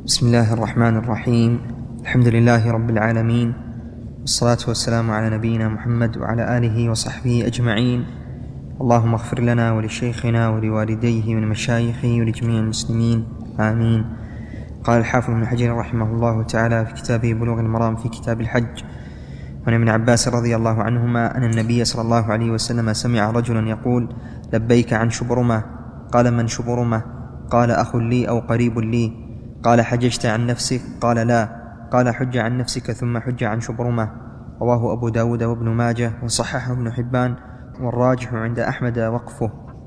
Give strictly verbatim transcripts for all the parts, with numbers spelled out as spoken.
بسم الله الرحمن الرحيم. الحمد لله رب العالمين، والصلاة والسلام على نبينا محمد وعلى آله وصحبه أجمعين. اللهم اغفر لنا ولشيخنا ولوالديه ولمشايخه ولجميع المسلمين، آمين. قال الحافظ ابن حجر رحمه الله تعالى في كتابه بلوغ المرام في كتاب الحج: وعن ابن عباس رضي الله عنهما أن النبي صلى الله عليه وسلم سمع رجلا يقول: لبيك عن شبرمة. قال: من شبرمة؟ قال: أخ لي أو قريب لي. قال: حججت عن نفسك؟ قال: لا. قال: حج عن نفسك ثم حج عن شبرمة. رواه أبو داود وابن ماجه وصححه ابن حبان، والراجح عند أحمد وقفه.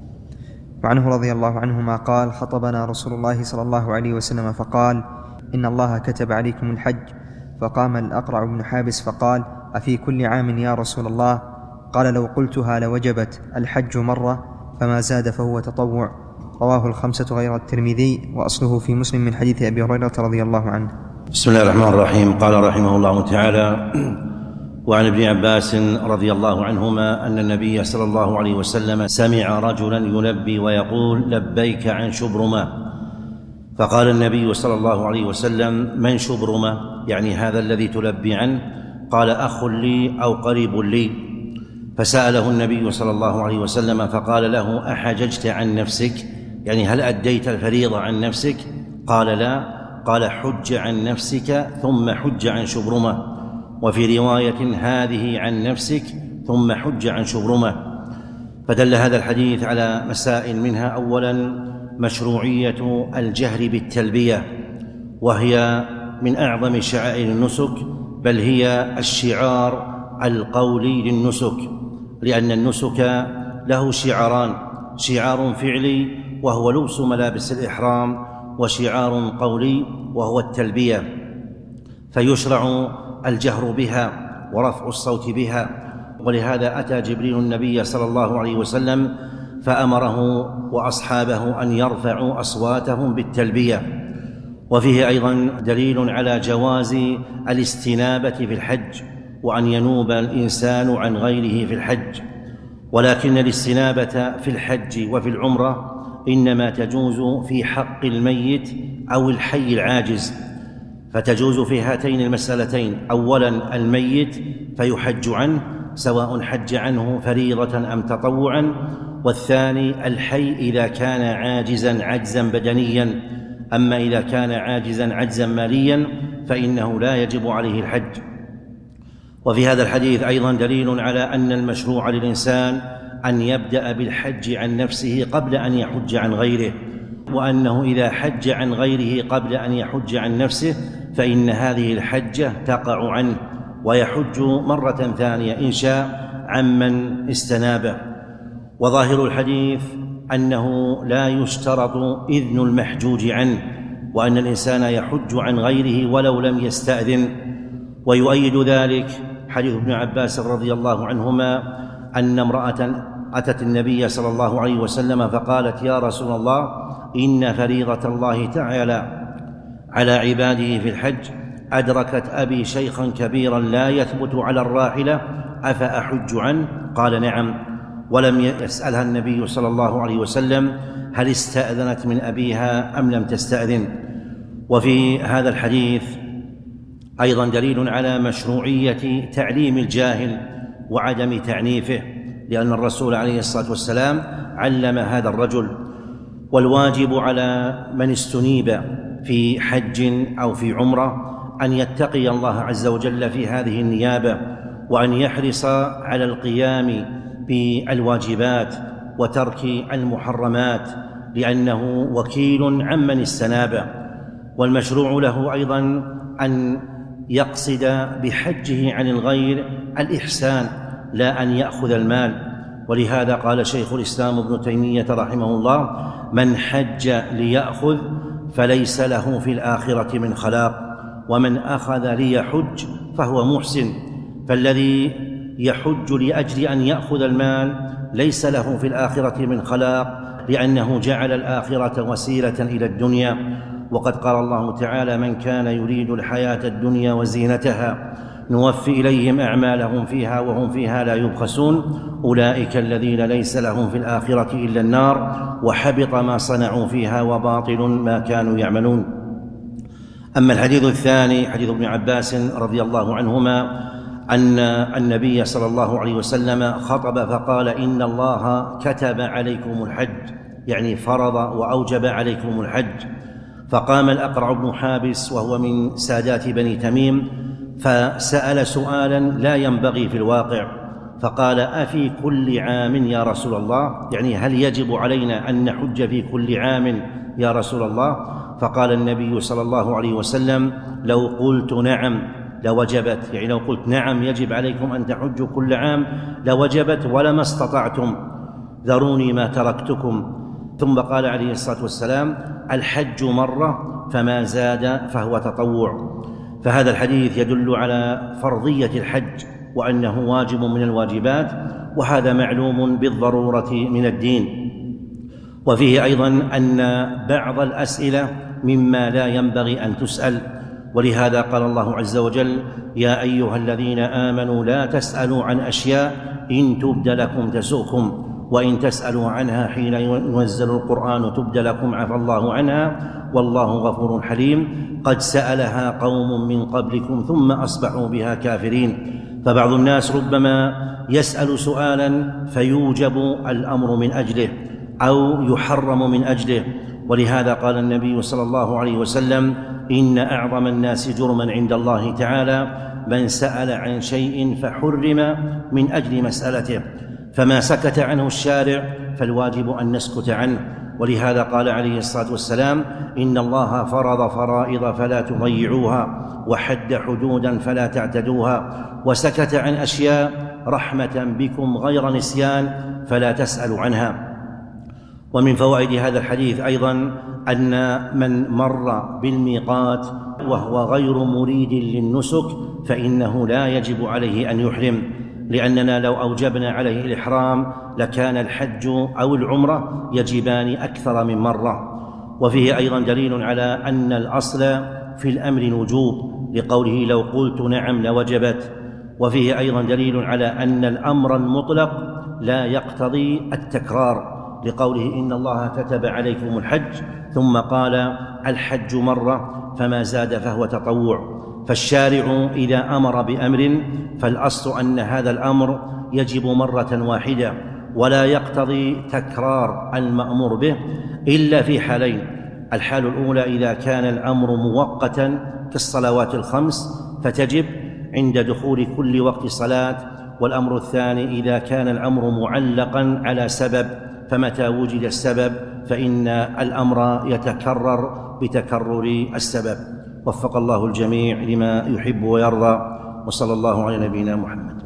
وعنه رضي الله عنهما قال: خطبنا رسول الله صلى الله عليه وسلم فقال: إن الله كتب عليكم الحج. فقام الأقرع بن حابس فقال: أفي كل عام يا رسول الله؟ قال: لو قلتها لوجبت الحج مرة، فما زاد فهو تطوع. رواه الخمسة غير الترمذي، وأصله في مسلم من حديث أبي هريرة رضي الله عنه. بسم الله الرحمن الرحيم. قال رحمه الله تعالى: وعن ابن عباس رضي الله عنهما أن النبي صلى الله عليه وسلم سمع رجلا يلبي ويقول: لبيك عن شبرمة. فقال النبي صلى الله عليه وسلم: من شبرمة؟ يعني هذا الذي تلبي عنه. قال: أخ لي أو قريب لي. فسأله النبي صلى الله عليه وسلم فقال له: أحججت عن نفسك؟ يعني هل أديت الفريضة عن نفسك؟ قال: لا. قال: حج عن نفسك ثم حج عن شبرمة. وفي رواية: هذه عن نفسك ثم حج عن شبرمة. فدل هذا الحديث على مسائل، منها أولا مشروعية الجهر بالتلبية، وهي من أعظم شعائر النسك، بل هي الشعار القولي للنسك، لأن النسك له شعاران: شعار فعلي وهو لبس ملابس الإحرام، وشعار قولي وهو التلبية. فيشرع الجهر بها ورفع الصوت بها، ولهذا أتى جبريل النبي صلى الله عليه وسلم فأمره وأصحابه أن يرفعوا أصواتهم بالتلبية. وفيه أيضا دليل على جواز الاستنابة في الحج، وأن ينوب الإنسان عن غيره في الحج. ولكن الاستنابة في الحج وفي العمرة إنما تجوز في حق الميت أو الحي العاجز، فتجوز في هاتين المسألتين: أولا الميت فيحج عنه سواء حج عنه فريضة أم تطوعا، والثاني الحي إذا كان عاجزا عجزا بدنيا. أما إذا كان عاجزا عجزا ماليا فإنه لا يجب عليه الحج. وفي هذا الحديث أيضا دليل على أن المشروع للإنسان أن يبدأ بالحج عن نفسه قبل أن يحج عن غيره، وأنه إذا حج عن غيره قبل أن يحج عن نفسه فإن هذه الحجة تقع عنه، ويحج مرة ثانية إن شاء عمن استنابه. وظاهر الحديث أنه لا يشترط إذن المحجوج عنه، وأن الإنسان يحج عن غيره ولو لم يستأذن. ويؤيد ذلك حديث ابن عباس رضي الله عنهما أن امرأة أتت النبي صلى الله عليه وسلم فقالت: يا رسول الله، إن فريضة الله تعالى على عباده في الحج أدركت أبي شيخا كبيرا لا يثبت على الراحلة، أفأحج عنه؟ قال: نعم. ولم يسألها النبي صلى الله عليه وسلم هل استأذنت من أبيها أم لم تستأذن. وفي هذا الحديث أيضا دليل على مشروعية تعليم الجاهل وعدم تعنيفه، لأن الرسول عليه الصلاة والسلام علم هذا الرجل. والواجب على من استنيب في حج أو في عمرة أن يتقي الله عز وجل في هذه النيابة، وأن يحرص على القيام بالواجبات وترك المحرمات، لأنه وكيل عمن استناب. والمشروع له أيضا أن يقصد بحجه عن الغير الإحسان، لا أن يأخذ المال. ولهذا قال شيخ الإسلام ابن تيمية رحمه الله: من حج ليأخذ فليس له في الآخرة من خلاق، ومن أخذ ليحج فهو محسن. فالذي يحج لأجل أن يأخذ المال ليس له في الآخرة من خلاق، لأنه جعل الآخرة وسيلة إلى الدنيا. وقد قال الله تعالى: من كان يريد الحياة الدنيا وزينتها نوفي إليهم أعمالهم فيها وهم فيها لا يبخسون، أولئك الذين ليس لهم في الآخرة إلا النار، وحبط ما صنعوا فيها وباطل ما كانوا يعملون. أما الحديث الثاني حديث ابن عباس رضي الله عنهما أن النبي صلى الله عليه وسلم خطب فقال: إن الله كتب عليكم الحج، يعني فرض وأوجب عليكم الحج. فقام الأقرع بن حابس وهو من سادات بني تميم فسأل سؤالا لا ينبغي في الواقع، فقال: أفي كل عام يا رسول الله؟ يعني هل يجب علينا أن نحج في كل عام يا رسول الله؟ فقال النبي صلى الله عليه وسلم: لو قلت نعم لوجبت، يعني لو قلت نعم يجب عليكم أن تحجوا كل عام لوجبت ولما استطعتم، ذروني ما تركتكم. ثم قال عليه الصلاة والسلام: الحج مرة فما زاد فهو تطوع. فهذا الحديث يدل على فرضية الحج وأنه واجب من الواجبات، وهذا معلوم بالضرورة من الدين. وفيه أيضا أن بعض الأسئلة مما لا ينبغي أن تسأل، ولهذا قال الله عز وجل: يا أيها الذين آمنوا لا تسألوا عن أشياء إن تبد لكم تسؤكم وإن تسألوا عنها حين ينزل القرآن تبد لكم عفى الله عنها والله غفور حليم. قد سألها قوم من قبلكم ثم أصبحوا بها كافرين. فبعض الناس ربما يسأل سؤالا فيوجب الأمر من أجله أو يحرم من أجله، ولهذا قال النبي صلى الله عليه وسلم: إن أعظم الناس جرما عند الله تعالى من سأل عن شيء فحرم من أجل مسألته. فما سكت عنه الشارع فالواجب أن نسكت عنه، ولهذا قال عليه الصلاة والسلام: إن الله فرض فرائض فلا تضيعوها وحد حدودا فلا تعتدوها وسكت عن أشياء رحمة بكم غير نسيان فلا تسألوا عنها. ومن فوائد هذا الحديث أيضا أن من مر بالميقات وهو غير مريد للنسك فإنه لا يجب عليه أن يحرم، لأننا لو أوجبنا عليه الإحرام لكان الحج أو العمرة يجبان أكثر من مرة. وفيه أيضا دليل على أن الأصل في الأمر الوجوب لقوله: لو قلت نعم لوجبت. وفيه أيضا دليل على أن الأمر المطلق لا يقتضي التكرار لقوله: إن الله كتب عليكم الحج، ثم قال: الحج مرة فما زاد فهو تطوع. فالشارع إذا أمر بأمر فالأصل أن هذا الأمر يجب مرة واحدة ولا يقتضي تكرار المأمور به إلا في حالين: الحال الأولى إذا كان الأمر مؤقتا كالصلوات الخمس فتجب عند دخول كل وقت صلاة، والأمر الثاني إذا كان الأمر معلقا على سبب فمتى وجد السبب فإن الأمر يتكرر بتكرر السبب. وفق الله الجميع لما يحب ويرضى، وصلى الله على نبينا محمد.